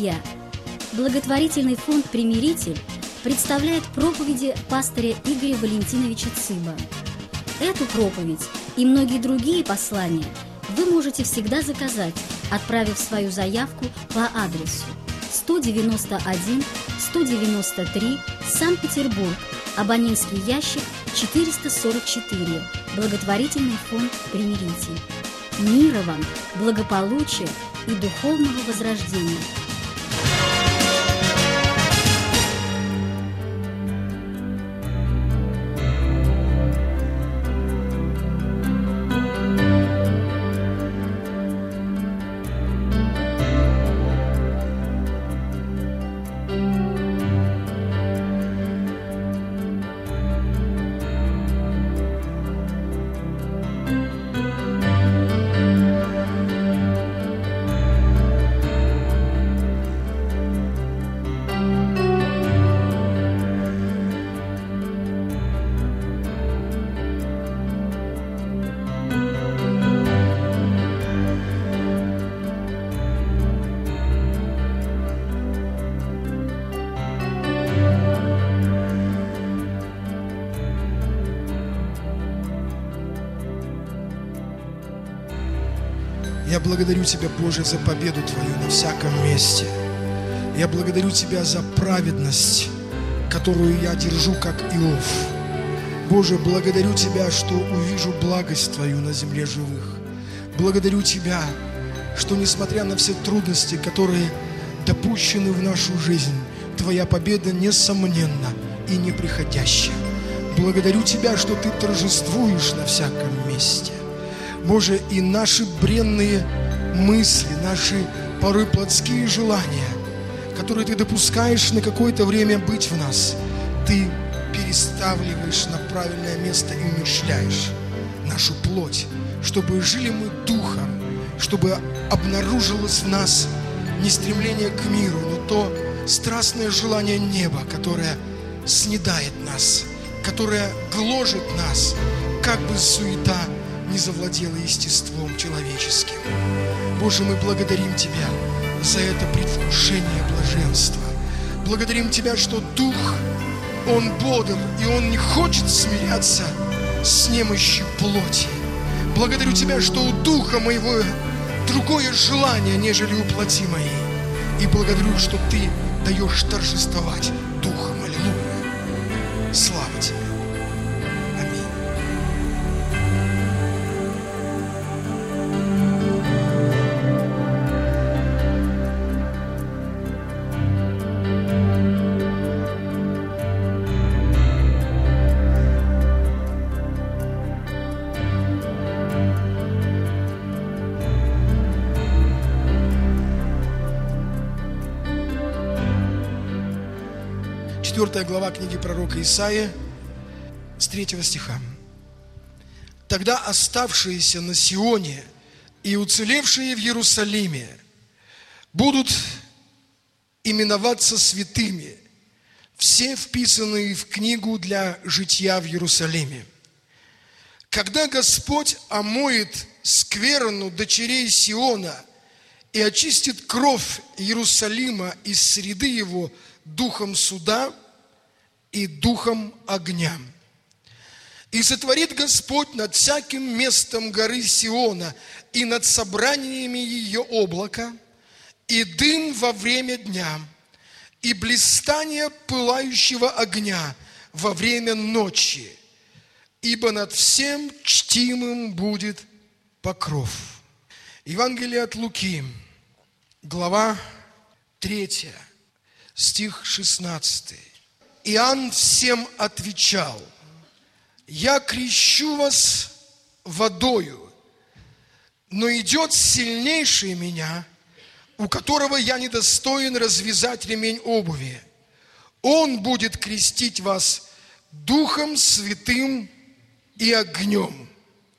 Друзья, благотворительный фонд «Примиритель» представляет проповеди пастыря Игоря Валентиновича Цыба. Эту проповедь и многие другие послания вы можете всегда заказать, отправив свою заявку по адресу 191-193, Санкт-Петербург, абонентский ящик 444, благотворительный фонд «Примиритель». Мира вам, благополучия и духовного возрождения. Я благодарю Тебя, Боже, за победу Твою на всяком месте. Я благодарю Тебя за праведность, которую я держу, как Иов. Боже, благодарю Тебя, что увижу благость Твою на земле живых. Благодарю Тебя, что, несмотря на все трудности, которые допущены в нашу жизнь, Твоя победа несомненна и неприходящая. Благодарю Тебя, что Ты торжествуешь на всяком месте. Боже, и наши бренные мысли, наши порой плотские желания, которые Ты допускаешь на какое-то время быть в нас, Ты переставливаешь на правильное место и умерщвляешь нашу плоть, чтобы жили мы духом, чтобы обнаружилось в нас не стремление к миру, но то страстное желание неба, которое снедает нас, которое гложет нас, как бы суета не завладела естеством человеческим. Боже, мы благодарим Тебя за это предвкушение блаженства. Благодарим Тебя, что Дух, Он бодр, и Он не хочет смиряться с немощью плоти. Благодарю Тебя, что у Духа моего другое желание, нежели у плоти моей. И благодарю, что Ты даешь торжествовать Духом. Аллилуйя. Слава Тебе. 4 глава книги пророка Исаии, с 3 стиха. «Тогда оставшиеся на Сионе и уцелевшие в Иерусалиме будут именоваться святыми, все вписанные в книгу для житья в Иерусалиме. Когда Господь омоет скверну дочерей Сиона и очистит кровь Иерусалима из среды его духом суда и духом огня. И сотворит Господь над всяким местом горы Сиона и над собраниями ее облака, и дым во время дня, и блистание пылающего огня во время ночи, ибо над всем чтимым будет покров». Евангелие от Луки, глава 3, стих 16. «Иоанн всем отвечал: я крещу вас водою, но идет сильнейший меня, у которого я недостоин развязать ремень обуви. Он будет крестить вас Духом Святым и огнем.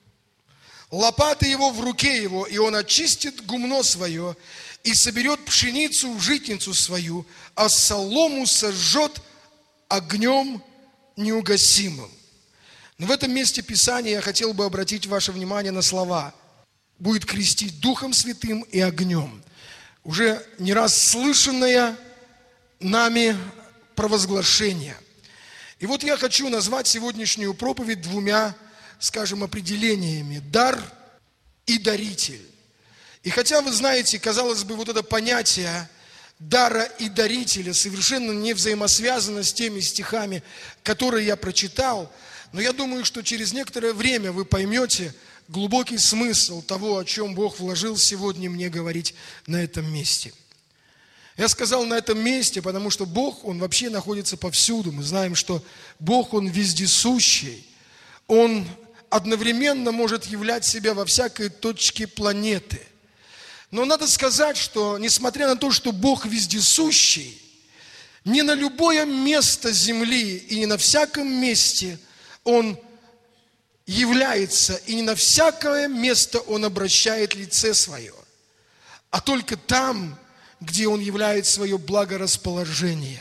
Лопата его в руке его, и он очистит гумно свое, и соберет пшеницу в житницу свою, а солому сожжет огнем неугасимым». Но в этом месте Писания я хотел бы обратить ваше внимание на слова: «будет крестить Духом Святым и огнем». уже не раз слышанное нами провозглашение. И вот я хочу назвать сегодняшнюю проповедь двумя, скажем, определениями: дар и даритель. И хотя вы знаете, казалось бы, вот это понятие дара и дарителя совершенно не взаимосвязано с теми стихами, которые я прочитал, но я думаю, что через некоторое время вы поймете глубокий смысл того, о чем Бог вложил сегодня мне говорить на этом месте. Я сказал на этом месте, потому что Бог, Он вообще находится повсюду. Мы знаем, что Бог, Он вездесущий. Он одновременно может являть себя во всякой точке планеты. Но надо сказать, что несмотря на то, что Бог вездесущий, не на любое место земли и не на всяком месте Он является, и не на всякое место Он обращает лице Свое, а только там, где Он являет свое благорасположение.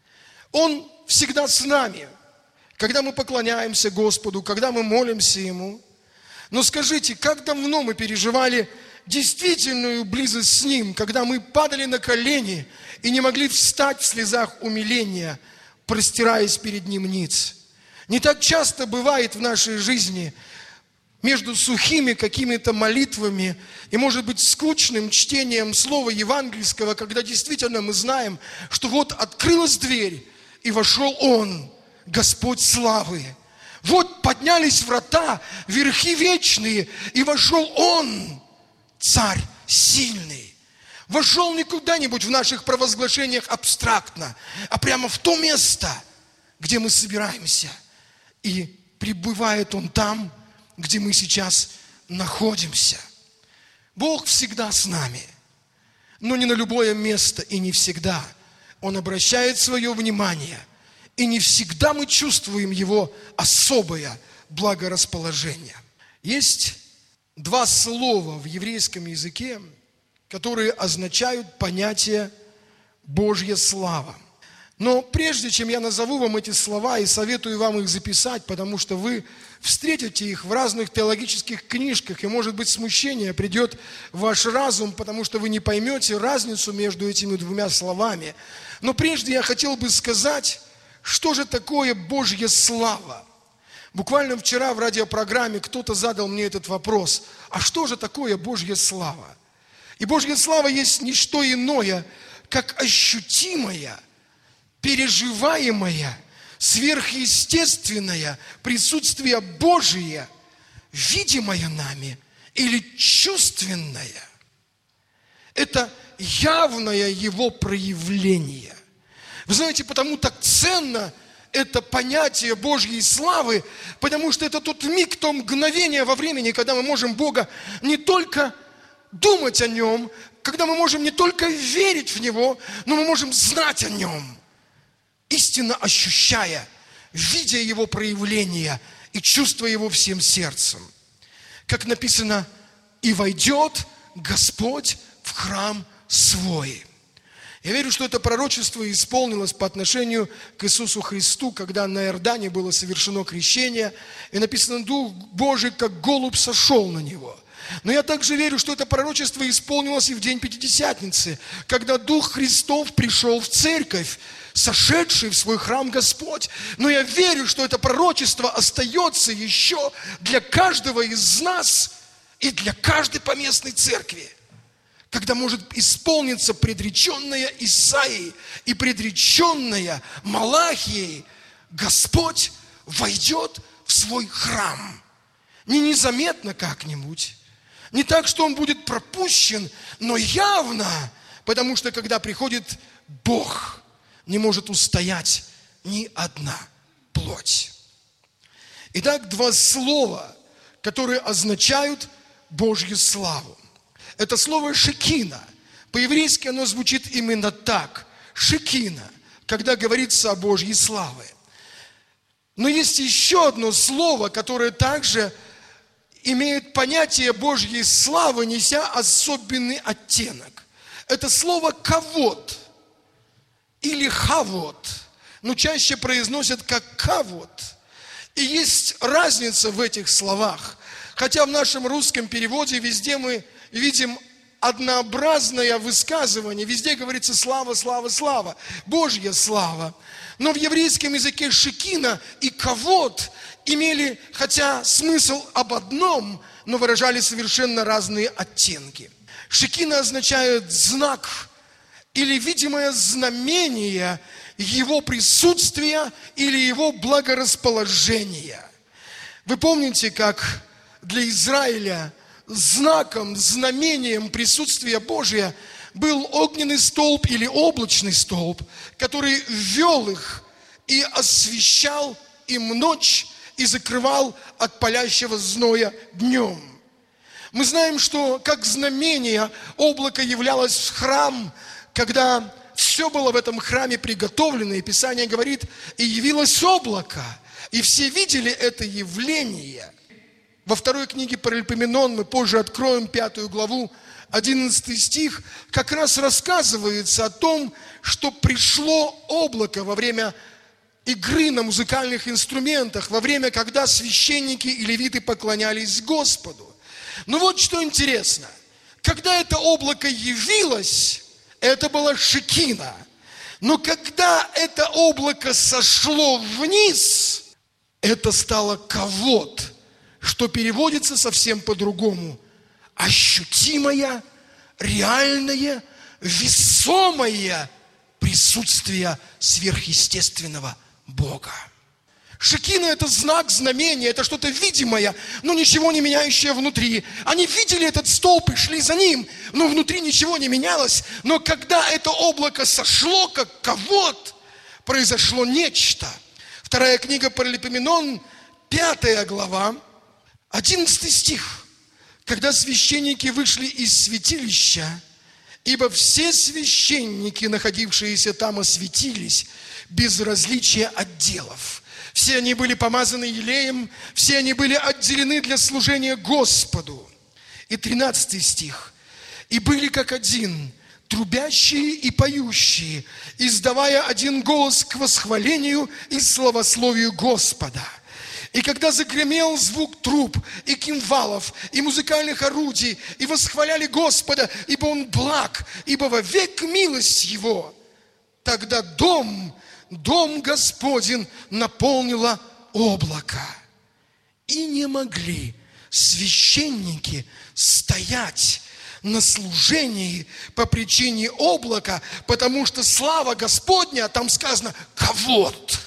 Он всегда с нами, когда мы поклоняемся Господу, когда мы молимся Ему. Но скажите, как давно мы переживали действительную близость с Ним, когда мы падали на колени и не могли встать в слезах умиления, простираясь перед Ним ниц? Не так часто бывает в нашей жизни между сухими какими-то молитвами и, может быть, скучным чтением слова евангельского, когда действительно мы знаем, что вот открылась дверь, и вошел Он, Господь славы. Вот поднялись врата, верхи вечные, и вошел Он, Царь сильный. Вошел не куда-нибудь в наших провозглашениях абстрактно, а прямо в то место, где мы собираемся. И пребывает Он там, где мы сейчас находимся. Бог всегда с нами, но не на любое место и не всегда. Он обращает свое внимание, и не всегда мы чувствуем Его особое благорасположение. Есть два слова в еврейском языке, которые означают понятие «Божья слава». Но прежде чем я назову вам эти слова и советую вам их записать, потому что вы встретите их в разных теологических книжках, и, может быть, смущение придет в ваш разум, потому что вы не поймете разницу между этими двумя словами. Но прежде я хотел бы сказать, что же такое Божья слава. Буквально вчера в радиопрограмме кто-то задал мне этот вопрос: а что же такое Божья слава? И Божья слава есть не что иное, как ощутимое, переживаемое, сверхъестественное присутствие Божие, видимое нами или чувственное. Это явное Его проявление. Вы знаете, потому так ценно это понятие Божьей славы, потому что это тот миг, то мгновение во времени, когда мы можем Бога не только думать о Нем, когда мы можем не только верить в Него, но мы можем знать о Нем, истинно ощущая, видя Его проявления и чувствуя Его всем сердцем. Как написано: «И войдет Господь в храм свой». Я верю, что это пророчество исполнилось по отношению к Иисусу Христу, когда на Иордане было совершено крещение, и написано: «Дух Божий, как голубь, сошел на Него». Но я также верю, что это пророчество исполнилось и в день Пятидесятницы, когда Дух Христов пришел в церковь, сошедший в свой храм Господь. Но я верю, что это пророчество остается еще для каждого из нас и для каждой поместной церкви, когда может исполниться предреченное Исаией и предреченное Малахией: Господь войдет в свой храм. Не незаметно как-нибудь, не так, что Он будет пропущен, но явно, потому что когда приходит Бог, не может устоять ни одна плоть. Итак, два слова, которые означают Божью славу. Это слово «шекина». По-еврейски оно звучит именно так. Шекина, когда говорится о Божьей славе. Но есть еще одно слово, которое также имеет понятие Божьей славы, неся особенный оттенок. Это слово «кавод» или «хавод», но чаще произносят как «кавод». И есть разница в этих словах. Хотя в нашем русском переводе везде мы видим однообразное высказывание. Везде говорится слава, слава, слава, Божья слава. Но в еврейском языке шекина и кавод имели, хотя смысл об одном, но выражали совершенно разные оттенки. Шекина означает знак или видимое знамение его присутствия или его благорасположения. Вы помните, как для Израиля знаком, знамением присутствия Божия был огненный столб или облачный столб, который вел их и освещал им ночь и закрывал от палящего зноя днем. Мы знаем, что как знамение облако являлось в храм, когда все было в этом храме приготовлено, и Писание говорит, и явилось облако, и все видели это явление. Во второй книге Паралипоменон, мы позже откроем 5 главу, 11 стих, как раз рассказывается о том, что пришло облако во время игры на музыкальных инструментах, во время, когда священники и левиты поклонялись Господу. Но вот что интересно, когда это облако явилось, это была шекина, но когда это облако сошло вниз, это стало кавод, что переводится совсем по-другому. Ощутимое, реальное, весомое присутствие сверхъестественного Бога. Шекина – это знак, знамение, это что-то видимое, но ничего не меняющее внутри. Они видели этот столб и шли за ним, но внутри ничего не менялось. Но когда это облако сошло, как кавод, произошло нечто. Вторая книга Паралипоменон, 5 глава, 11 стих. Когда священники вышли из святилища, ибо все священники, находившиеся там, осветились без различия отделов. Все они были помазаны елеем, все они были отделены для служения Господу. И 13 стих. И были как один, трубящие и поющие, издавая один голос к восхвалению и славословию Господа. И когда загремел звук труб и кимвалов, и музыкальных орудий, и восхваляли Господа, ибо Он благ, ибо вовек милость Его, тогда дом Господень наполнило облако. И не могли священники стоять на служении по причине облака, потому что слава Господня, там сказано, кавод,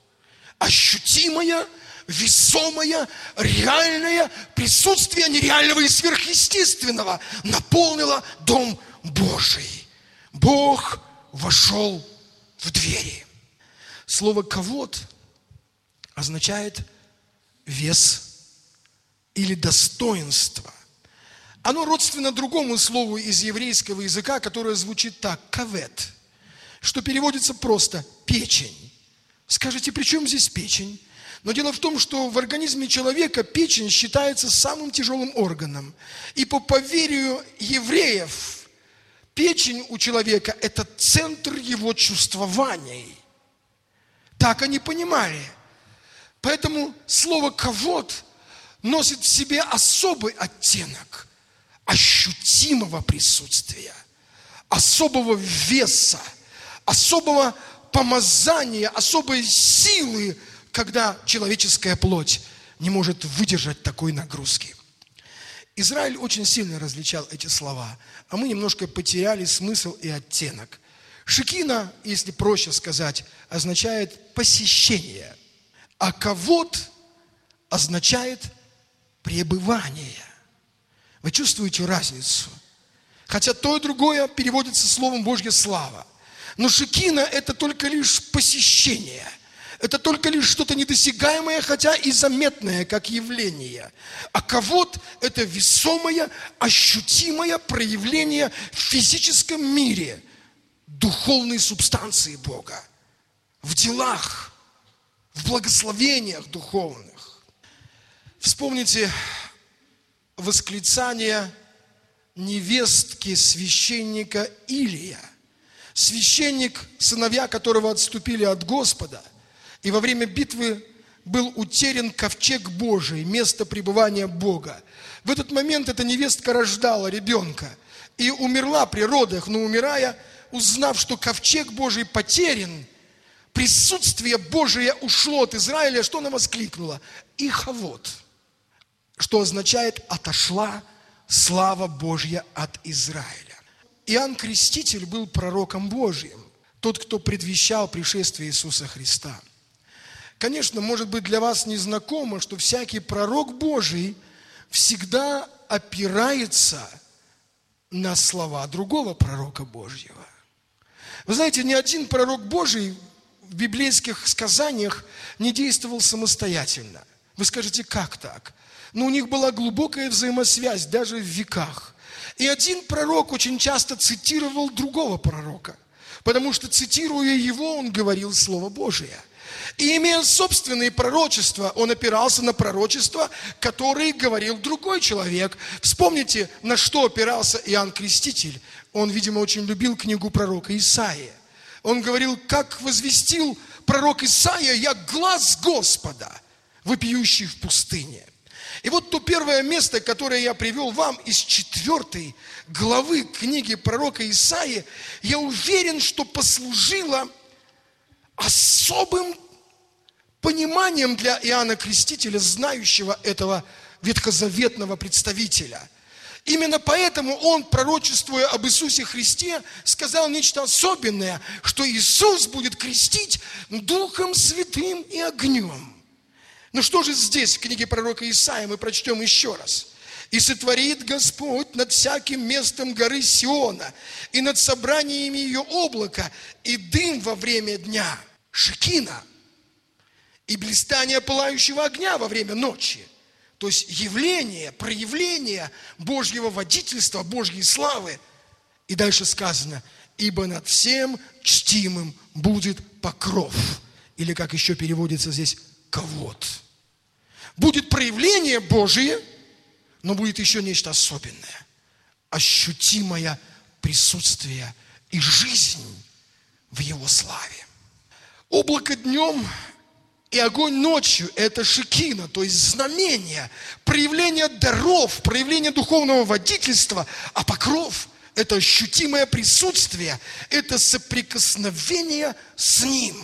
ощутимая, весомое, реальное присутствие нереального и сверхъестественного наполнило Дом Божий. Бог вошел в двери. Слово «кавод» означает вес или достоинство. Оно родственно другому слову из еврейского языка, которое звучит так – кавет, что переводится просто «печень». Скажете, при чем здесь печень? Но дело в том, что в организме человека печень считается самым тяжелым органом. И по поверью евреев, печень у человека – это центр его чувствований. Так они понимали. Поэтому слово «кавод» носит в себе особый оттенок ощутимого присутствия, особого веса, особого помазания, особой силы, когда человеческая плоть не может выдержать такой нагрузки. Израиль очень сильно различал эти слова, а мы немножко потеряли смысл и оттенок. Шекина, если проще сказать, означает посещение, а кавод означает пребывание. Вы чувствуете разницу? Хотя то и другое переводится словом «Божья слава». Но шекина – это только лишь посещение. Это только лишь что-то недосягаемое, хотя и заметное, как явление. А кавод – это весомое, ощутимое проявление в физическом мире духовной субстанции Бога, в делах, в благословениях духовных. Вспомните восклицание невестки священника Илия. Священник, сыновья которого отступили от Господа, и во время битвы был утерян ковчег Божий, место пребывания Бога. В этот момент эта невестка рождала ребенка. и умерла при родах, но умирая, узнав, что ковчег Божий потерян, присутствие Божие ушло от Израиля, что она воскликнула? Ихавод, что означает «отошла слава Божья от Израиля». Иоанн Креститель был пророком Божьим, тот, кто предвещал пришествие Иисуса Христа. Конечно, может быть для вас незнакомо, что всякий пророк Божий всегда опирается на слова другого пророка Божьего. Вы знаете, ни один пророк Божий в библейских сказаниях не действовал самостоятельно. Вы скажете, как так? Но у них была глубокая взаимосвязь даже в веках. И один пророк очень часто цитировал другого пророка, потому что, цитируя его, он говорил Слово Божие. И имея собственные пророчества, он опирался на пророчества, которые говорил другой человек. Вспомните, на что опирался Иоанн Креститель. Он, видимо, очень любил книгу пророка Исаии. Он говорил, как возвестил пророк Исаия: «Я глас Господа, вопиющий в пустыне». И вот то первое место, которое я привел вам из 4 главы книги пророка Исаии, я уверен, что послужило особым пониманием для Иоанна Крестителя, знающего этого ветхозаветного представителя. Именно поэтому он, пророчествуя об Иисусе Христе, сказал нечто особенное, что Иисус будет крестить Духом Святым и огнем. Ну что же здесь, в книге пророка Исаии, мы прочтем еще раз. «И сотворит Господь над всяким местом горы Сиона, и над собраниями ее облака, и дым во время дня, шекина, и блистание пылающего огня во время ночи». То есть явление, проявление Божьего водительства, Божьей славы. И дальше сказано: «Ибо над всем чтимым будет покров». Или, как еще переводится здесь, «ковод». Будет проявление Божие, но будет еще нечто особенное. Ощутимое присутствие и жизнь в Его славе. Облако днем и огонь ночью – это шекина, то есть знамение, проявление даров, проявление духовного водительства, а покров – это ощутимое присутствие, это соприкосновение с Ним.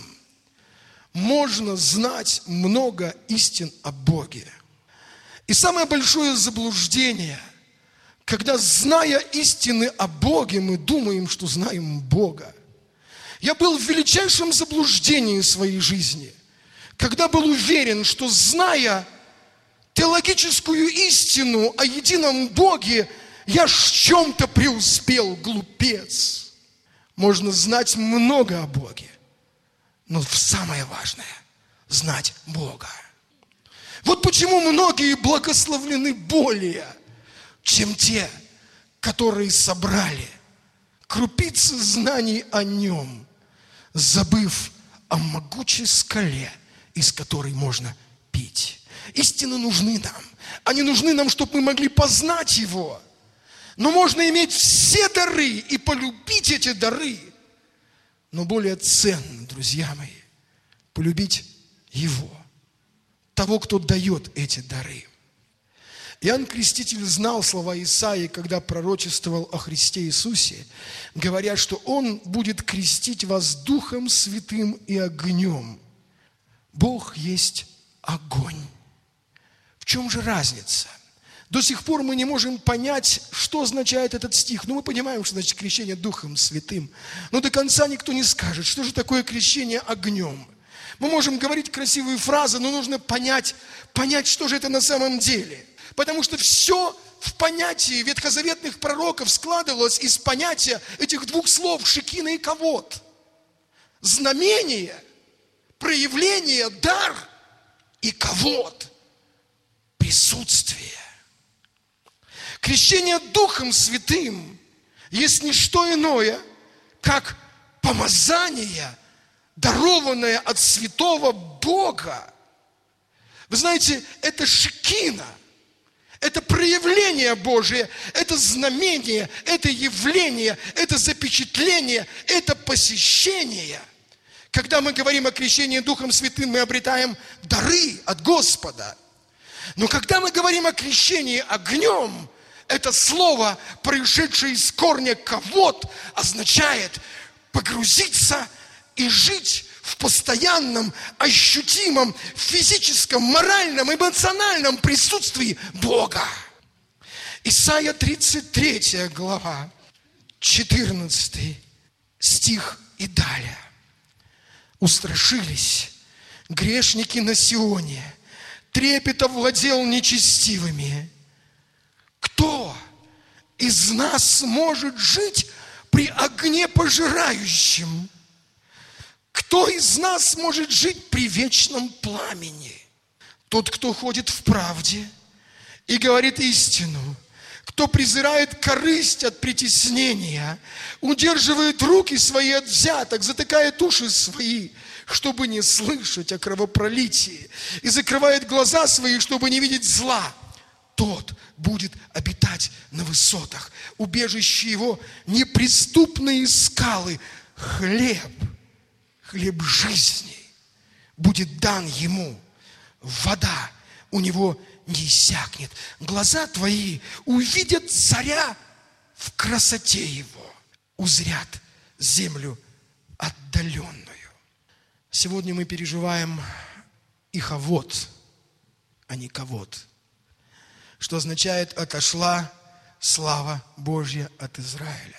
Можно знать много истин о Боге. И самое большое заблуждение, когда, зная истины о Боге, мы думаем, что знаем Бога. Я был в величайшем заблуждении в своей жизни, когда был уверен, что, зная теологическую истину о едином Боге, я в чем-то преуспел, глупец. Можно знать много о Боге, но самое важное – знать Бога. Вот почему многие благословлены более, чем те, которые собрали крупицы знаний о Нем, забыв о могучей скале, из которой можно пить. Истины нужны нам. Они нужны нам, чтобы мы могли познать Его. Но можно иметь все дары и полюбить эти дары. Но более ценно, друзья мои, полюбить Его, того, кто дает эти дары. Иоанн Креститель знал слова Исаии, когда пророчествовал о Христе Иисусе, говоря, что Он будет крестить вас Духом Святым и огнем. Бог есть огонь. В чем же разница? До сих пор мы не можем понять, что означает этот стих. Мы понимаем, что значит крещение Духом Святым. Но до конца никто не скажет, что же такое крещение огнем. Мы можем говорить красивые фразы, но нужно понять, что же это на самом деле. Потому что все в понятии ветхозаветных пророков складывалось из понятия этих двух слов «шекина» и «ковод». Знамение, проявление, дар и ковод, присутствие. Крещение Духом Святым есть не что иное, как помазание, дарованное от святого Бога. Вы знаете, это шекина, это проявление Божие, это знамение, это явление, это запечатление, это посещение. Когда мы говорим о крещении Духом Святым, мы обретаем дары от Господа. Но когда мы говорим о крещении огнем, это слово, происшедшее из корня «кавод», означает погрузиться и жить в постоянном, ощутимом, физическом, моральном, эмоциональном присутствии Бога. Исайя 33 глава, 14 стих и далее. Устрашились грешники на Сионе, трепет овладел нечестивыми. Кто из нас может жить при огне пожирающем? Кто из нас может жить при вечном пламени? Тот, кто ходит в правде и говорит истину, кто презирает корысть от притеснения, удерживает руки свои от взяток, затыкает уши свои, чтобы не слышать о кровопролитии, и закрывает глаза свои, чтобы не видеть зла, тот будет обитать на высотах. Убежище его неприступные скалы. Хлеб жизни будет дан ему. Вода у него не иссякнет. Глаза твои увидят царя в красоте его, узрят землю отдаленную. Сегодня мы переживаем ихавод, а не кавод, что означает «отошла слава Божья от Израиля».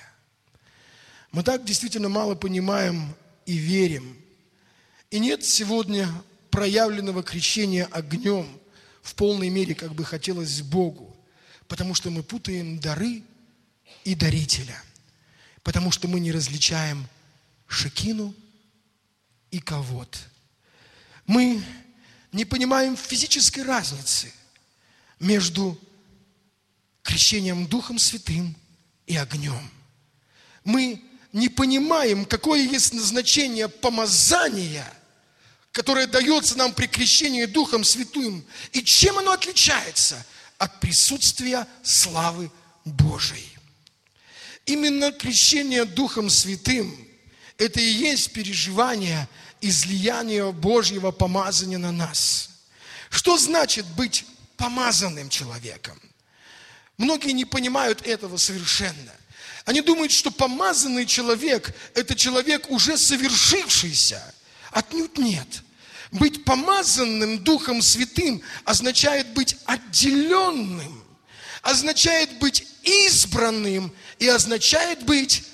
Мы так действительно мало понимаем и верим. И нет сегодня проявленного крещения огнем в полной мере, как бы хотелось Богу, потому что мы путаем дары и дарителя, потому что мы не различаем шекину и кавод. Мы не понимаем физической разницы между крещением Духом Святым и огнем. Мы не понимаем, какое есть назначение помазания, которое дается нам при крещении Духом Святым, и чем оно отличается от присутствия славы Божией. Именно крещение Духом Святым – это и есть переживание излияния Божьего помазания на нас. Что значит быть помазанным человеком? Многие не понимают этого совершенно. Они думают, что помазанный человек – это человек, уже совершившийся. Отнюдь нет. Быть помазанным Духом Святым означает быть отделенным, означает быть избранным и означает быть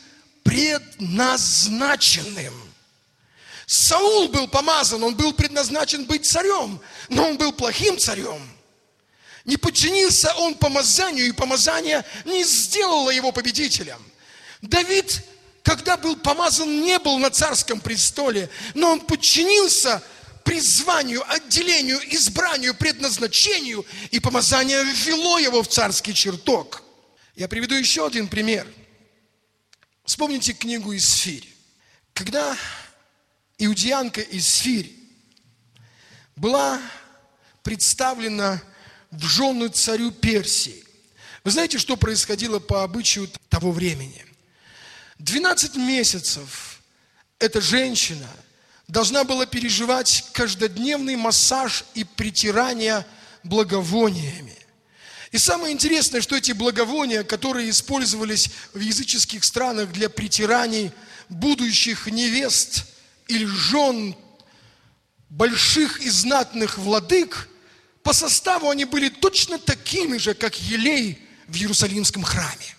предназначенным. Саул был помазан, он был предназначен быть царем, но он был плохим царем. Не подчинился он помазанию, и помазание не сделало его победителем. Давид, когда был помазан, не был на царском престоле, но он подчинился призванию, отделению, избранию, предназначению, и помазание ввело его в царский чертог. Я приведу еще один пример. Вспомните книгу «Исфирь». Когда иудеянка Исфирь была представлена в жены царю Персии, вы знаете, что происходило по обычаю того времени? 12 месяцев эта женщина должна была переживать каждодневный массаж и притирание благовониями. И самое интересное, что эти благовония, которые использовались в языческих странах для притираний будущих невест или жен больших и знатных владык, по составу они были точно такими же, как елей в Иерусалимском храме.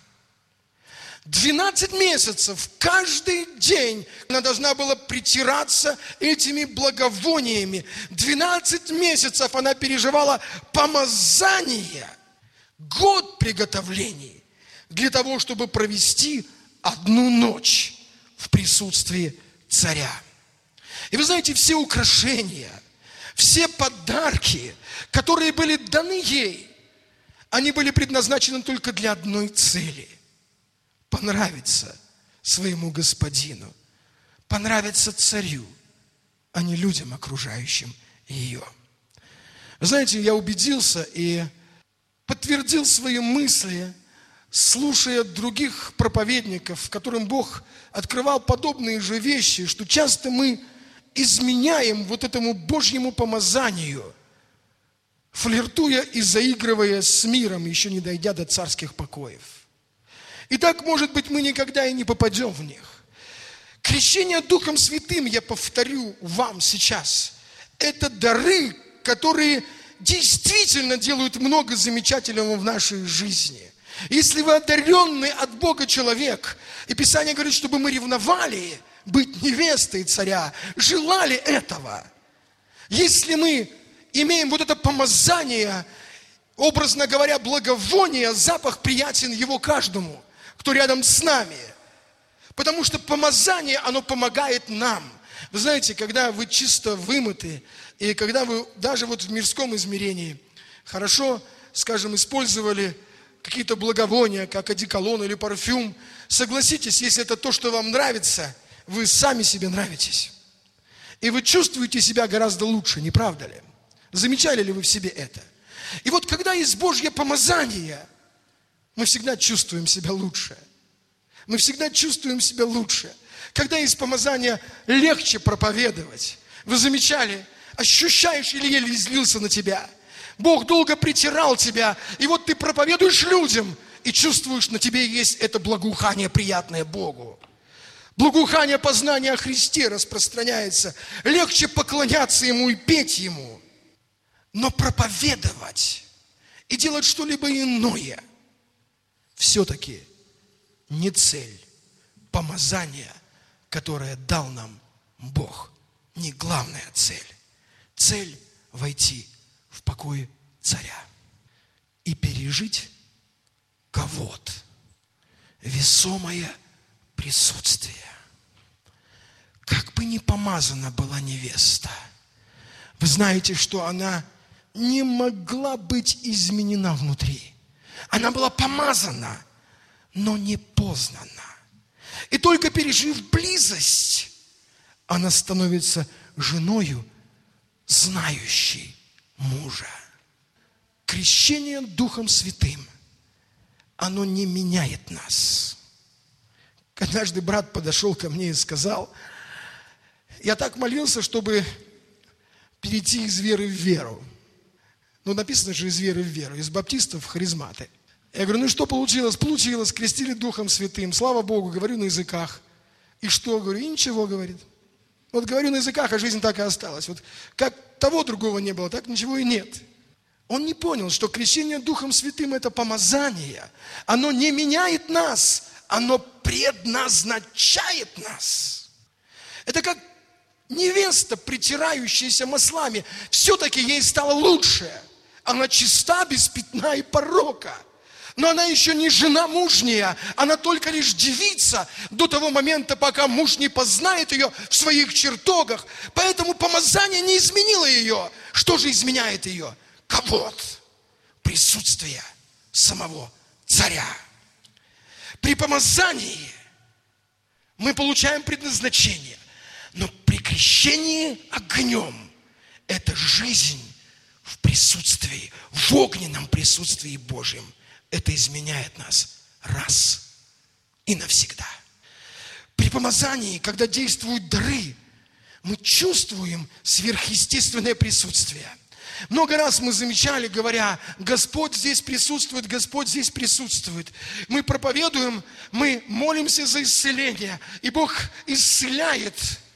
12 месяцев, каждый день она должна была притираться этими благовониями. 12 месяцев она переживала помазание, год приготовлений для того, чтобы провести одну ночь в присутствии царя. И вы знаете, все украшения, все подарки, которые были даны ей, они были предназначены только для одной цели – понравиться своему господину, понравиться царю, а не людям, окружающим ее. Вы знаете, я убедился и подтвердил свои мысли, слушая других проповедников, которым Бог открывал подобные же вещи, что часто мы изменяем вот этому Божьему помазанию флиртуя и заигрывая с миром, еще не дойдя до царских покоев. И так, может быть, мы никогда и не попадем в них. Крещение Духом Святым, я повторю вам сейчас, это дары, которые действительно делают много замечательного в нашей жизни. Если вы одаренный от Бога человек, и Писание говорит, чтобы мы ревновали быть невестой царя, желали этого. Если мы имеем вот это помазание, образно говоря, благовоние, запах приятен его каждому, кто рядом с нами. Потому что помазание, оно помогает нам. Вы знаете, когда вы чисто вымыты, и когда вы даже вот в мирском измерении хорошо, скажем, использовали какие-то благовония, как одеколон или парфюм, согласитесь, если это то, что вам нравится, вы сами себе нравитесь. И вы чувствуете себя гораздо лучше, не правда ли? Замечали ли вы в себе это? И вот когда есть Божье помазание, мы всегда чувствуем себя лучше. Мы всегда чувствуем себя лучше. Когда есть помазание, легче проповедовать. Вы замечали? Ощущаешь, или еле излился на тебя. Бог долго притирал тебя, и вот ты проповедуешь людям, и чувствуешь, на тебе есть это благоухание, приятное Богу. Благоухание познания о Христе распространяется. Легче поклоняться Ему и петь Ему. Но проповедовать и делать что-либо иное все-таки не цель помазания, которое дал нам Бог. Не главная цель. Цель – войти в покой царя и пережить кого-то. Весомое присутствие. Как бы ни помазана была невеста, вы знаете, что она не могла быть изменена внутри. Она была помазана, но не познана. И только пережив близость, она становится женою, знающей мужа. Крещение Духом Святым, оно не меняет нас. Однажды брат подошел ко мне и сказал: я так молился, чтобы перейти из веры в веру. Ну, написано же из веры в веру, из баптистов в харизматы. Я говорю, ну что получилось? Получилось, крестили Духом Святым, слава Богу, говорю на языках. И что? Говорю, и ничего, говорит. Вот говорю на языках, а жизнь так и осталась. Вот как того другого не было, так ничего и нет. Он не понял, что крещение Духом Святым – это помазание. Оно не меняет нас, оно предназначает нас. Это как невеста, притирающаяся маслами. Все-таки ей стало лучше. Она чиста, без пятна и порока. Но она еще не жена мужняя, она только лишь девица до того момента, пока муж не познает ее в своих чертогах. Поэтому помазание не изменило ее. Что же изменяет ее? Кавод, присутствие самого царя. При помазании мы получаем предназначение, но при крещении огнем это жизнь в присутствии, в огненном присутствии Божьем. Это изменяет нас раз и навсегда. При помазании, когда действуют дары, мы чувствуем сверхъестественное присутствие. Много раз мы замечали, говоря, Господь здесь присутствует, Господь здесь присутствует. Мы проповедуем, мы молимся за исцеление, и Бог исцеляет.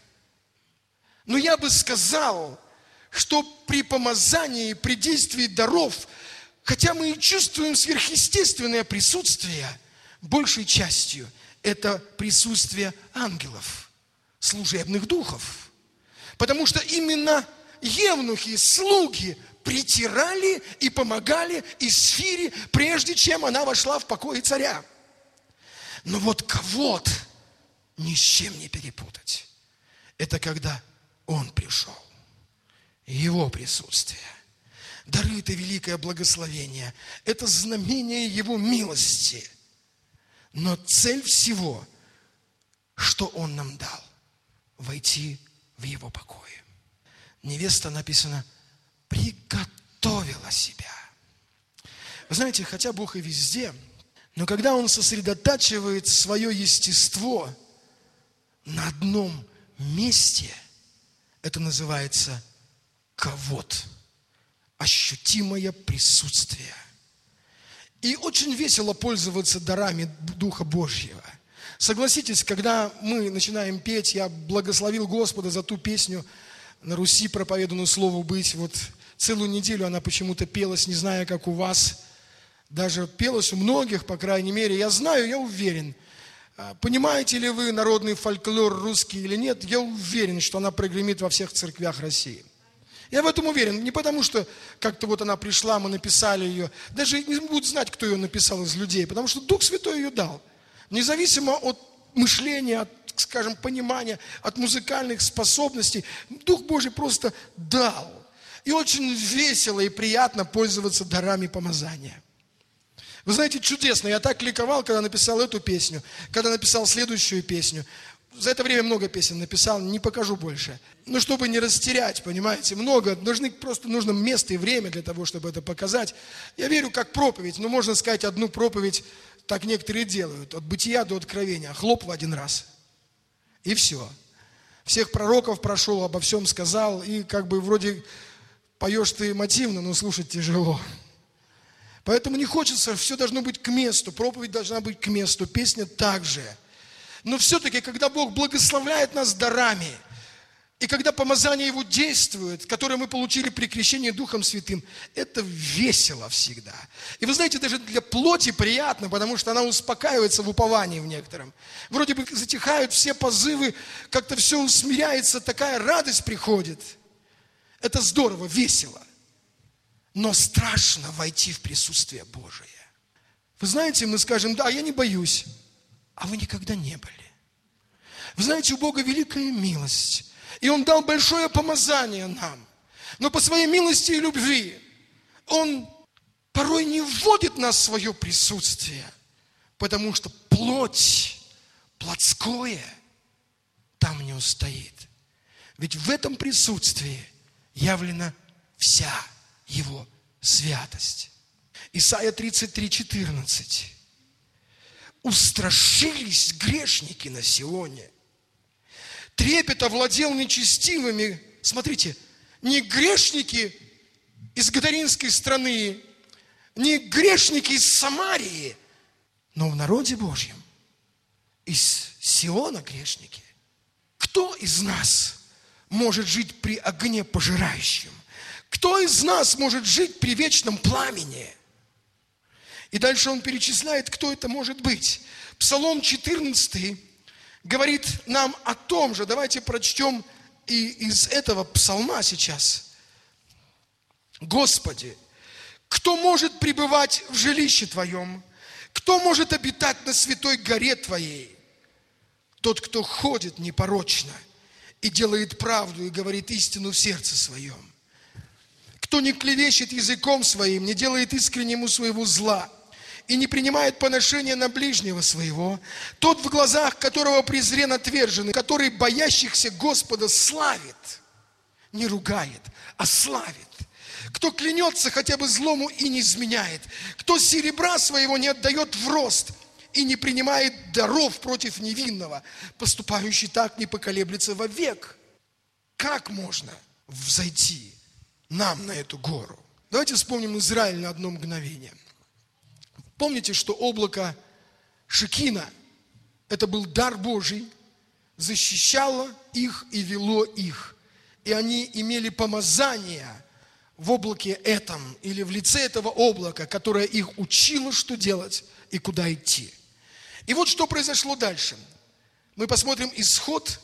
Но я бы сказал, что при помазании, при действии даров, хотя мы и чувствуем сверхъестественное присутствие, большей частью это присутствие ангелов, служебных духов. Потому что именно евнухи, слуги притирали и помогали Исфире, прежде чем она вошла в покои царя. Но вот кого-то ни с чем не перепутать. Это когда он пришел, его присутствие. Дары – это великое благословение, это знамение его милости. Но цель всего, что он нам дал, войти в его покой. Невеста, написано, приготовила себя. Вы знаете, хотя Бог и везде, но когда Он сосредотачивает свое естество на одном месте, это называется кавод, ощутимое присутствие. И очень весело пользоваться дарами Духа Божьего. Согласитесь, когда мы начинаем петь, я благословил Господа за ту песню на Руси, проповеданную Слову быть. Вот целую неделю она почему-то пелась, не знаю, как у вас. Даже пелась у многих, по крайней мере. Я знаю, я уверен. Понимаете ли вы народный фольклор русский или нет? Я уверен, что она прогремит во всех церквях России. Я в этом уверен. Не потому, что как-то вот она пришла, мы написали ее. Даже не будут знать, кто ее написал из людей, потому что Дух Святой ее дал. Независимо от мышления, от, скажем, понимания, от музыкальных способностей, Дух Божий просто дал. И очень весело и приятно пользоваться дарами помазания. Вы знаете, чудесно. Я так ликовал, когда написал эту песню, когда написал следующую песню. За это время много песен написал, не покажу больше. Но чтобы не растерять, понимаете, много. Нужно место и время для того, чтобы это показать. Я верю, как проповедь. Но можно сказать, одну проповедь, так некоторые делают. От бытия до откровения. Хлоп в один раз. И все. Всех пророков прошел, обо всем сказал. И как бы вроде поешь ты мотивно, но слушать тяжело. Поэтому не хочется, все должно быть к месту. Проповедь должна быть к месту. Песня также. Но все-таки, когда Бог благословляет нас дарами, и когда помазание Его действует, которое мы получили при крещении Духом Святым, это весело всегда. И вы знаете, даже для плоти приятно, потому что она успокаивается в уповании в некотором. Вроде бы затихают все позывы, как-то все усмиряется, такая радость приходит. Это здорово, весело. Но страшно войти в присутствие Божие. Вы знаете, мы скажем, да, я не боюсь. А вы никогда не были. Вы знаете, у Бога великая милость. И Он дал большое помазание нам. Но по своей милости и любви Он порой не вводит нас в свое присутствие. Потому что плоть, плотское там не устоит. Ведь в этом присутствии явлена вся Его святость. Исайя 33:14. Устрашились грешники на Сионе. Трепет овладел нечестивыми. Смотрите, не грешники из Гадаринской страны, не грешники из Самарии, но в народе Божьем, из Сиона грешники. Кто из нас может жить при огне пожирающем? Кто из нас может жить при вечном пламени? И дальше он перечисляет, кто это может быть. Псалом 14 говорит нам о том же. Давайте прочтем и из этого псалма сейчас. Господи, кто может пребывать в жилище Твоем? Кто может обитать на святой горе Твоей? Тот, кто ходит непорочно и делает правду и говорит истину в сердце своем. Кто не клевещет языком своим, не делает искреннему своего зла и не принимает поношения на ближнего своего, тот, в глазах которого презрен отверженный, который боящихся Господа славит, не ругает, а славит. Кто клянется хотя бы злому и не изменяет, кто серебра своего не отдает в рост и не принимает даров против невинного, поступающий так не поколеблется вовек. Как можно взойти нам на эту гору? Давайте вспомним Израиль на одно мгновение. Помните, что облако Шекина, это был дар Божий, защищало их и вело их. И они имели помазание в облаке этом, или в лице этого облака, которое их учило, что делать и куда идти. И вот что произошло дальше. Мы посмотрим Исход,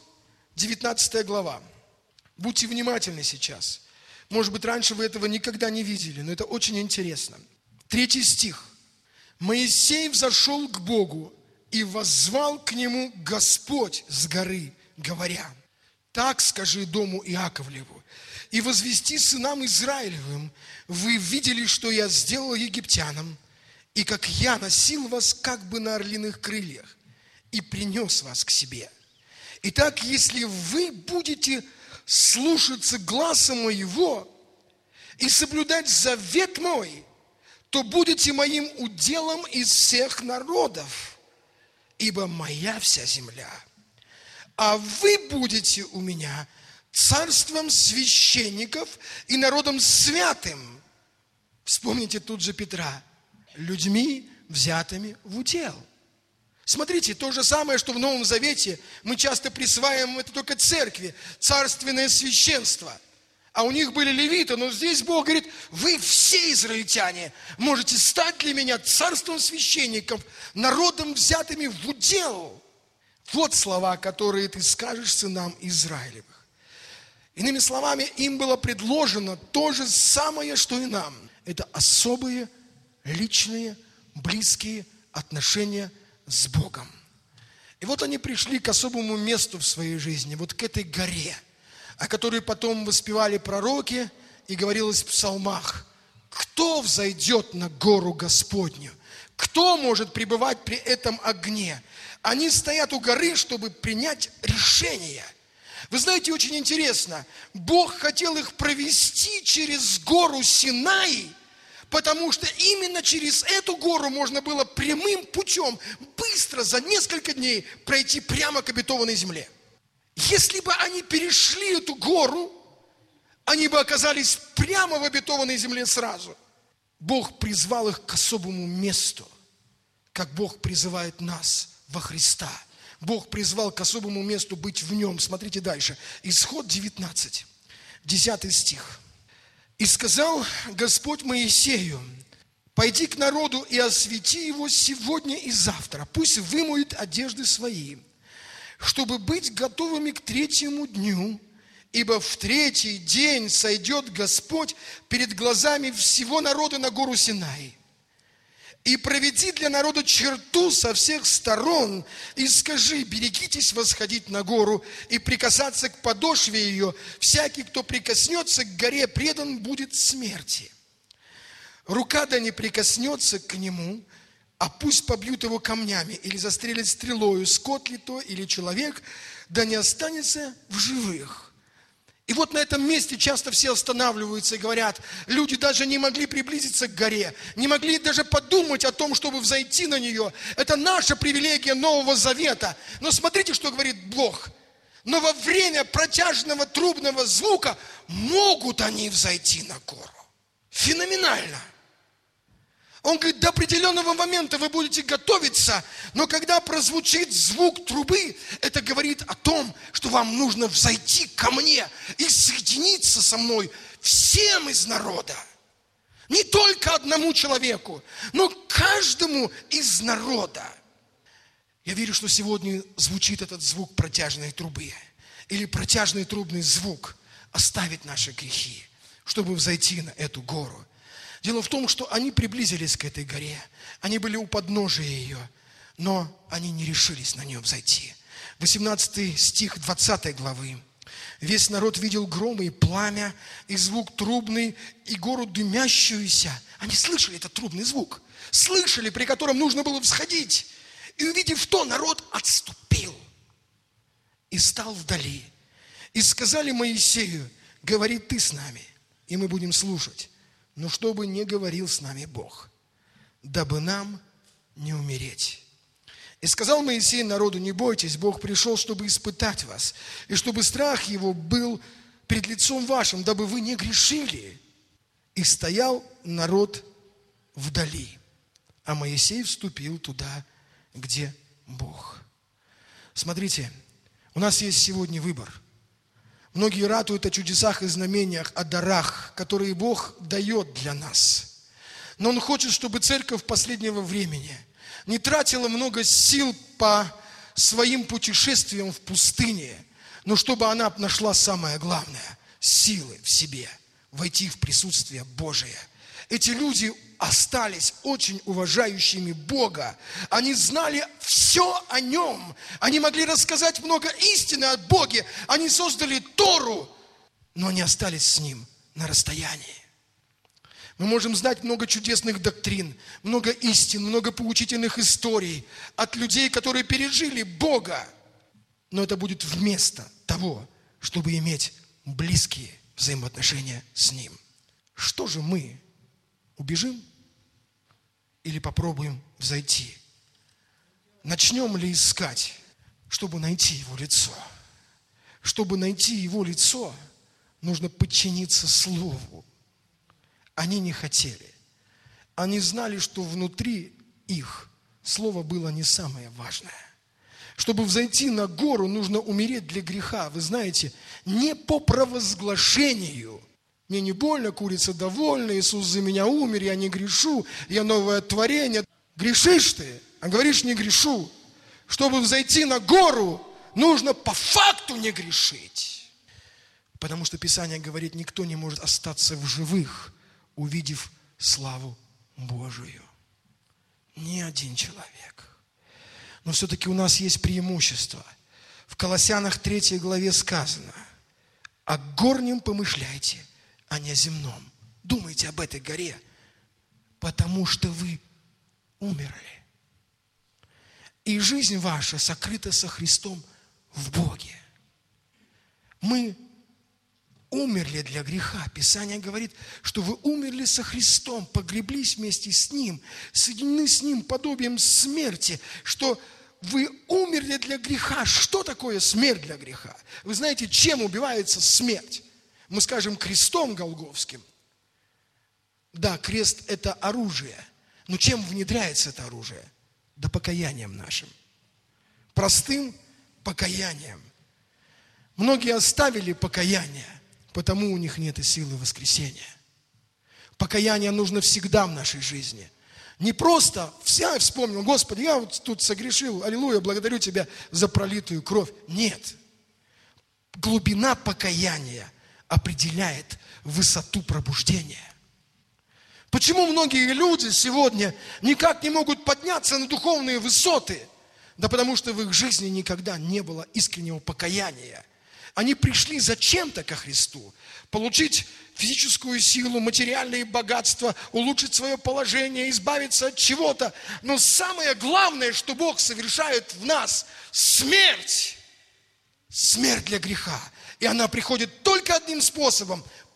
19 глава. Будьте внимательны сейчас. Может быть, раньше вы этого никогда не видели, но это очень интересно. 3 стих. Моисей взошел к Богу и воззвал к нему Господь с горы, говоря: так скажи дому Иаковлеву, и возвести сынам Израилевым: вы видели, что я сделал египтянам, и как я носил вас как бы на орлиных крыльях, и принес вас к себе. Итак, если вы будете слушаться гласа моего и соблюдать завет мой, то будете моим уделом из всех народов, ибо моя вся земля. А вы будете у меня царством священников и народом святым, Вспомните тут же Петра. Людьми, взятыми в удел. Смотрите, то же самое, что в Новом Завете мы часто присваиваем это только церкви, царственное священство. А у них были левиты, но здесь Бог говорит, вы все израильтяне можете стать для меня царством священников, народом, взятыми в удел. Вот слова, которые ты скажешь сынам Израилевых. Иными словами, им было предложено то же самое, что и нам. Это особые, личные, близкие отношения с Богом. И вот они пришли к особому месту в своей жизни, вот к этой горе, о которой потом воспевали пророки и говорилось в псалмах. Кто взойдет на гору Господню? Кто может пребывать при этом огне? Они стоят у горы, чтобы принять решение. Вы знаете, очень интересно, Бог хотел их провести через гору Синай, потому что именно через эту гору можно было прямым путем, быстро, за несколько дней пройти прямо к обетованной земле. Если бы они перешли эту гору, они бы оказались прямо в обетованной земле сразу. Бог призвал их к особому месту, как Бог призывает нас во Христа. Бог призвал к особому месту быть в Нем. Смотрите дальше. Исход 19, 10 стих. «И сказал Господь Моисею, пойди к народу и освети его сегодня и завтра. Пусть вымоют одежды свои, чтобы быть готовыми к третьему дню, ибо в третий день сойдет Господь перед глазами всего народа на гору Синай. И проведи для народа черту со всех сторон, и скажи, берегитесь восходить на гору и прикасаться к подошве ее. Всякий, кто прикоснется к горе, предан будет смерти. Рука да не прикоснется к нему, а пусть побьют его камнями или застрелят стрелою, скот ли то или человек, да не останется в живых». И вот на этом месте часто все останавливаются и говорят, люди даже не могли приблизиться к горе, не могли даже подумать о том, чтобы взойти на нее. Это наша привилегия Нового Завета. Но смотрите, что говорит Бог. Но во время протяжного трубного звука могут они взойти на гору. Феноменально. Он говорит, до определенного момента вы будете готовиться, но когда прозвучит звук трубы, это говорит о том, что вам нужно взойти ко мне и соединиться со мной всем из народа. Не только одному человеку, но каждому из народа. Я верю, что сегодня звучит этот звук протяжной трубы или протяжный трубный звук оставить наши грехи, чтобы взойти на эту гору. Дело в том, что они приблизились к этой горе, они были у подножия ее, но они не решились на нее взойти. 18 стих 20 главы. «Весь народ видел громы и пламя, и звук трубный, и гору дымящуюся». Они слышали этот трубный звук, слышали, при котором нужно было всходить. И увидев то, народ отступил и стал вдали. И сказали Моисею, говори ты с нами, и мы будем слушать. Но чтобы не говорил с нами Бог, дабы нам не умереть. И сказал Моисей народу, не бойтесь, Бог пришел, чтобы испытать вас, и чтобы страх его был пред лицом вашим, дабы вы не грешили. И стоял народ вдали, а Моисей вступил туда, где Бог. Смотрите, у нас есть сегодня выбор. Многие ратуют о чудесах и знамениях, о дарах, которые Бог дает для нас. Но Он хочет, чтобы церковь последнего времени не тратила много сил по своим путешествиям в пустыне, но чтобы она нашла самое главное – силы в себе, войти в присутствие Божие. Эти люди остались очень уважающими Бога. Они знали все о Нем. Они могли рассказать много истины о Боге. Они создали Тору, но они остались с Ним на расстоянии. Мы можем знать много чудесных доктрин, много истин, много поучительных историй от людей, которые пережили Бога. Но это будет вместо того, чтобы иметь близкие взаимоотношения с Ним. Что же мы? Убежим или попробуем взойти? Начнем ли искать, чтобы найти Его лицо? Чтобы найти Его лицо, нужно подчиниться Слову. Они не хотели они знали, что внутри их слово было не самое важное. Чтобы взойти на гору, нужно умереть для греха. Вы знаете, не по провозглашению. Мне не больно, курица довольна, Иисус за меня умер, я не грешу, я новое творение. Грешишь ты, а говоришь не грешу. Чтобы взойти на гору, нужно по факту не грешить. Потому что Писание говорит, никто не может остаться в живых, увидев славу Божию. Ни один человек. Но все-таки у нас есть преимущество. В Колоссянах 3 главе сказано: о горнем помышляйте, а не о земном. Думайте об этой горе, потому что вы умерли. И жизнь ваша сокрыта со Христом в Боге. Мы умерли для греха. Писание говорит, что вы умерли со Христом, погреблись вместе с Ним, соединены с Ним подобием смерти, что вы умерли для греха. Что такое смерть для греха? Вы знаете, чем убивается смерть? Мы скажем крестом голгофским. Да, крест – это оружие. Но чем внедряется это оружие? Да покаянием нашим. Простым покаянием. Многие оставили покаяние, потому у них нет и силы воскресения. Покаяние нужно всегда в нашей жизни. Не просто я вспомнил, Господи, я вот тут согрешил, аллилуйя, благодарю Тебя за пролитую кровь. Нет. Глубина покаяния определяет высоту пробуждения. Почему многие люди сегодня никак не могут подняться на духовные высоты? Да потому что в их жизни никогда не было искреннего покаяния. Они пришли зачем-то ко Христу. Получить физическую силу, материальные богатства, улучшить свое положение, избавиться от чего-то. Но самое главное, что Бог совершает в нас – смерть. Смерть для греха. И она приходит только одним способом –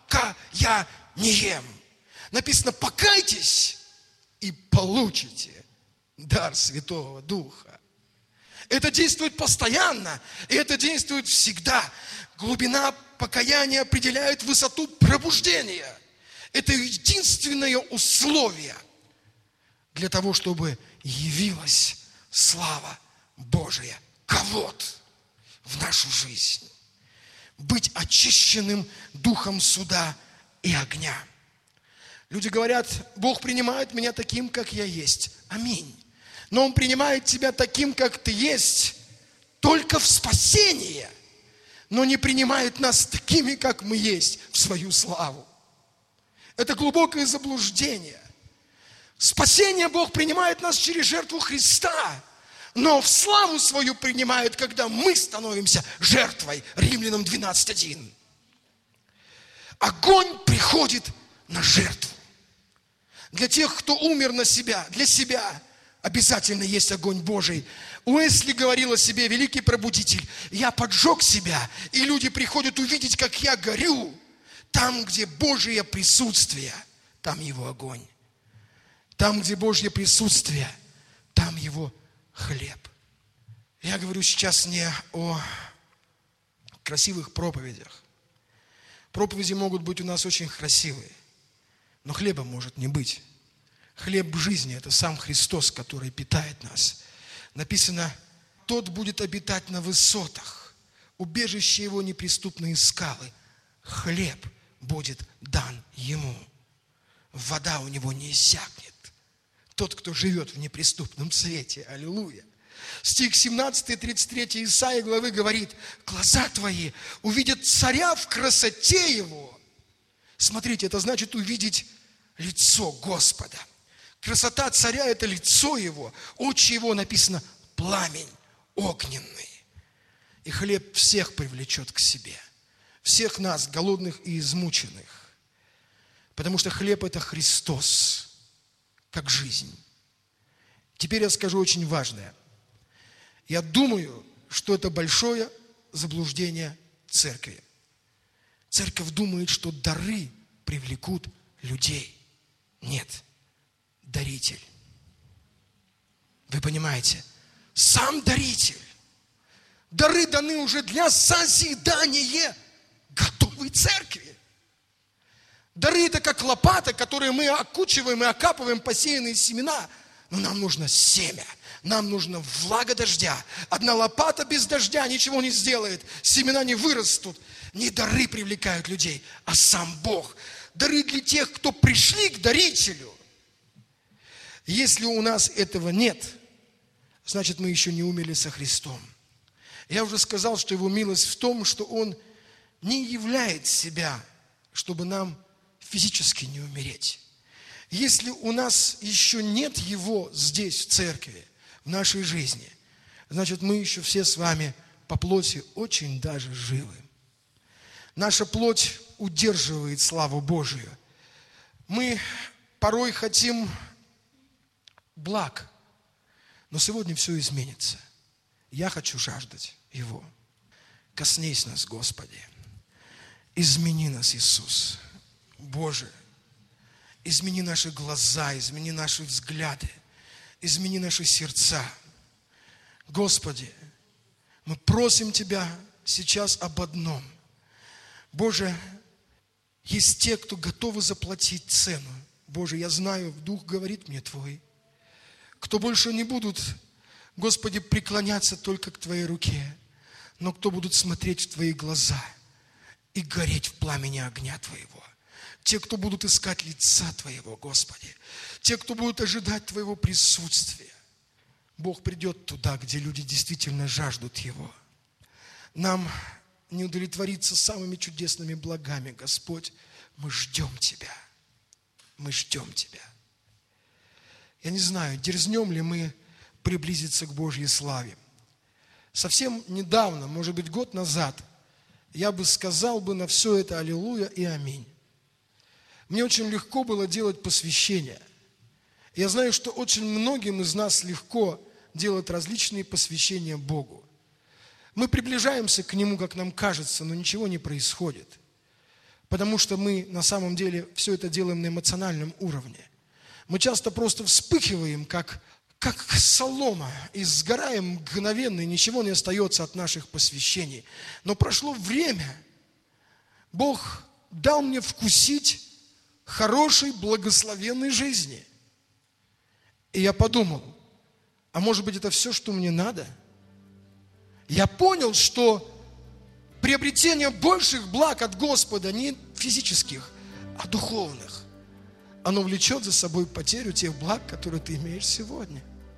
покаянием. Написано: покайтесь и получите дар Святого Духа. Это действует постоянно, и это действует всегда. Глубина покаяния определяет высоту пробуждения. Это единственное условие для того, чтобы явилась слава Божия кого-то в нашу жизнь. Быть очищенным духом суда и огня. Люди говорят: Бог принимает меня таким, как я есть. Аминь. Но Он принимает тебя таким, как ты есть, только в спасение, но не принимает нас такими, как мы есть, в свою славу. Это глубокое заблуждение. Спасение Бог принимает нас через жертву Христа, но в славу свою принимает, когда мы становимся жертвой. Римлянам 12:1. Огонь приходит на жертву. Для тех, кто умер на себя, для себя обязательно есть огонь Божий. Уэсли говорил о себе, великий пробудитель: я поджег себя, и люди приходят увидеть, как я горю. Там, где Божие присутствие, там Его огонь. Там, где Божье присутствие, там Его хлеб. Я говорю сейчас не о красивых проповедях. Проповеди могут быть у нас очень красивые, но хлеба может не быть. Хлеб жизни – это сам Христос, который питает нас. Написано: тот будет обитать на высотах, убежище его неприступные скалы. Хлеб будет дан ему. Вода у него не иссякнет. Тот, кто живет в неприступном свете. Аллилуйя. Стих 17, 33 Исаии главы говорит: глаза твои увидят царя в красоте его. Смотрите, это значит увидеть лицо Господа. Красота царя – это лицо его. Очи его, написано, пламень огненный. И хлеб всех привлечет к себе. Всех нас, голодных и измученных. Потому что хлеб – это Христос, как жизнь. Теперь я скажу очень важное. Я думаю, что это большое заблуждение церкви. Церковь думает, что дары привлекут людей. Нет. Даритель. Вы понимаете? Сам даритель. Дары даны уже для созидания готовой церкви. Дары – это как лопата, которой мы окучиваем и окапываем посеянные семена. Но нам нужно семя, нам нужна влага дождя. Одна лопата без дождя ничего не сделает, семена не вырастут. Не дары привлекают людей, а сам Бог. Дары для тех, кто пришли к дарителю. Если у нас этого нет, значит, мы еще не умерли со Христом. Я уже сказал, что Его милость в том, что Он не являет себя, чтобы нам физически не умереть. Если у нас еще нет Его здесь, в церкви, в нашей жизни, значит, мы еще все с вами по плоти очень даже живы. Наша плоть удерживает славу Божию. Мы порой хотим благ, но сегодня все изменится. Я хочу жаждать Его. Коснись нас, Господи. Измени нас, Иисус. Боже, измени наши глаза, измени наши взгляды, измени наши сердца. Господи, мы просим Тебя сейчас об одном. Боже, есть те, кто готовы заплатить цену. Боже, я знаю, Дух говорит мне Твой, кто больше не будут, Господи, преклоняться только к Твоей руке, но кто будут смотреть в Твои глаза и гореть в пламени огня Твоего. Те, кто будут искать лица Твоего, Господи. Те, кто будут ожидать Твоего присутствия. Бог придет туда, где люди действительно жаждут Его. Нам не удовлетвориться самыми чудесными благами, Господь. Мы ждем Тебя. Мы ждем Тебя. Я не знаю, дерзнем ли мы приблизиться к Божьей славе. Совсем недавно, может быть, год назад, я бы сказал бы на все это аллилуйя и аминь. Мне очень легко было делать посвящения. Я знаю, что очень многим из нас легко делать различные посвящения Богу. Мы приближаемся к Нему, как нам кажется, но ничего не происходит. Потому что мы на самом деле все это делаем на эмоциональном уровне. Мы часто просто вспыхиваем, как солома, и сгораем мгновенно, и ничего не остается от наших посвящений. Но прошло время, Бог дал мне вкусить хорошей, благословенной жизни. И я подумал, а может быть, это все, что мне надо? Я понял, что приобретение больших благ от Господа не физических, а духовных, оно влечет за собой потерю тех благ, которые ты имеешь сегодня.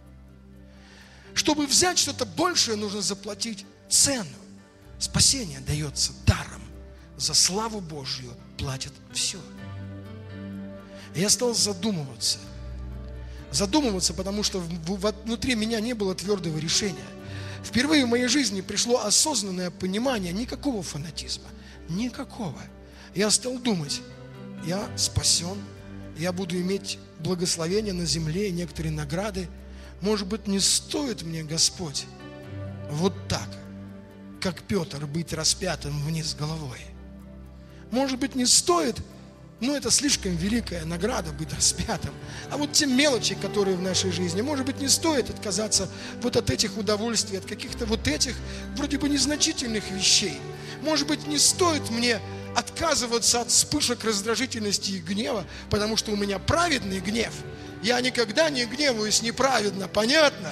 Чтобы взять что-то большее, нужно заплатить цену. Спасение дается даром. За славу Божью платят все. И я стал задумываться. Потому что внутри меня не было твердого решения. Впервые в моей жизни пришло осознанное понимание никакого фанатизма. Никакого. Я стал думать, я спасен, я буду иметь благословение на земле и некоторые награды. Может быть, не стоит мне, Господь, вот так, как Петр, быть распятым вниз головой. Может быть, не стоит, но это слишком великая награда быть распятым. А вот те мелочи, которые в нашей жизни, может быть, не стоит отказаться вот от этих удовольствий, от каких-то вот этих вроде бы незначительных вещей. Может быть, не стоит мне отказываться от вспышек раздражительности и гнева, потому что у меня праведный гнев. Я никогда не гневаюсь неправедно, понятно?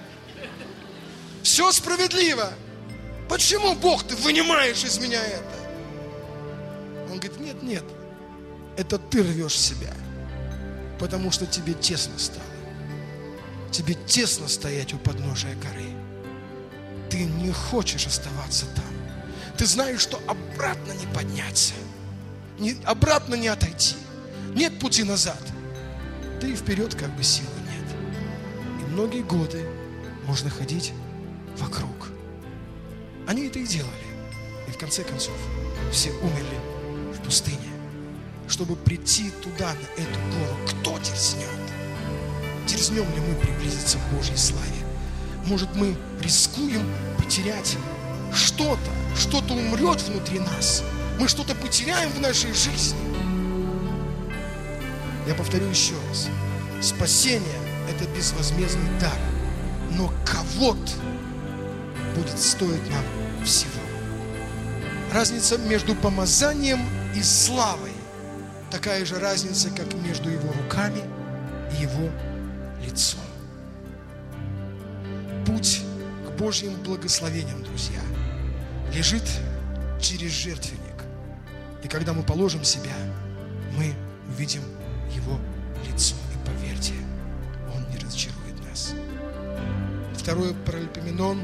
Все справедливо. Почему, Бог, ты вынимаешь из меня это? Он говорит, нет, это ты рвешь себя, потому что тебе тесно стало. Тебе тесно стоять у подножия горы. Ты не хочешь оставаться там. Ты знаешь, что обратно не подняться, обратно не отойти. Нет пути назад. Да и вперед как бы силы нет. И многие годы можно ходить вокруг. Они это и делали. И в конце концов все умерли в пустыне, чтобы прийти туда, на эту гору. Кто дерзнет? Дерзнем ли мы приблизиться к Божьей славе? Может, мы рискуем потерять что-то умрет внутри нас. Мы что-то потеряем в нашей жизни. Я повторю еще раз. Спасение – это безвозмездный дар. Но кого-то будет стоить нам всего. Разница между помазанием и славой такая же разница, как между его руками и его лицом. Путь к Божьим благословениям, друзья, лежит через жертвенник. И когда мы положим себя, мы увидим его лицо. И поверьте, он не разочарует нас. 2 Паралипоменон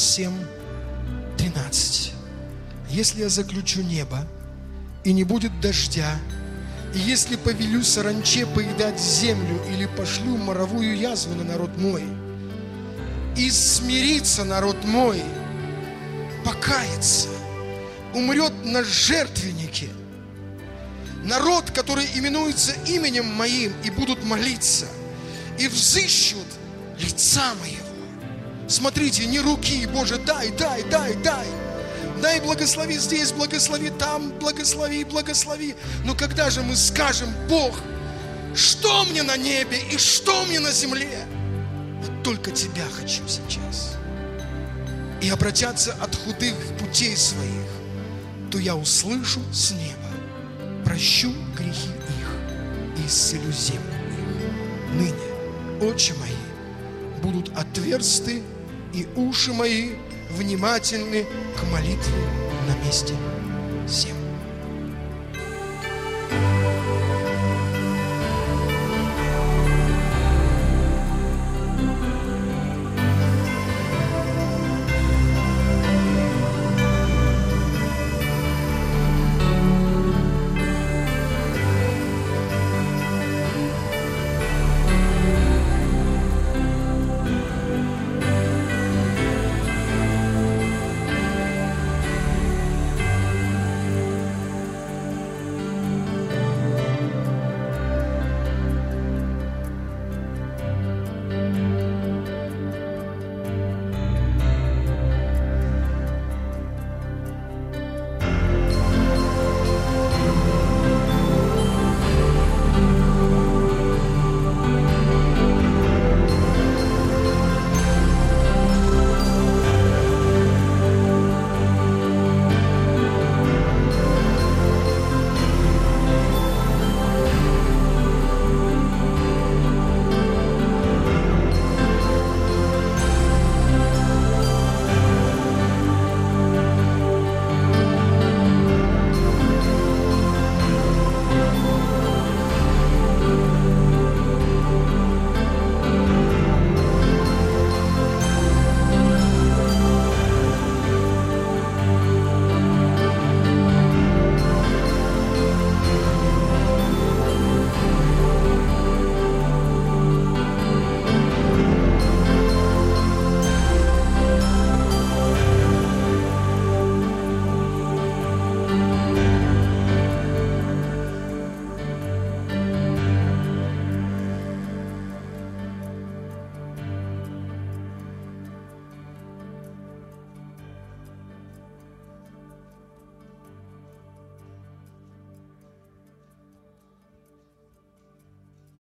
7:13. Если я заключу небо, и не будет дождя, и если повелю саранче поедать землю, или пошлю моровую язву на народ мой, и смирится народ мой, покается, умрет на жертвеннике, народ, который именуется именем моим, и будут молиться, и взыщут лица моего. Смотрите, не руки, Боже, дай. Дай, благослови здесь, благослови там, благослови. Но когда же мы скажем: Бог, что мне на небе и что мне на земле? Вот только Тебя хочу сейчас. И обратятся от худых путей своих, то я услышу с неба: прощу грехи их и исцелю землю их. Ныне очи мои будут отверсты, и уши мои внимательны к молитве на месте земли.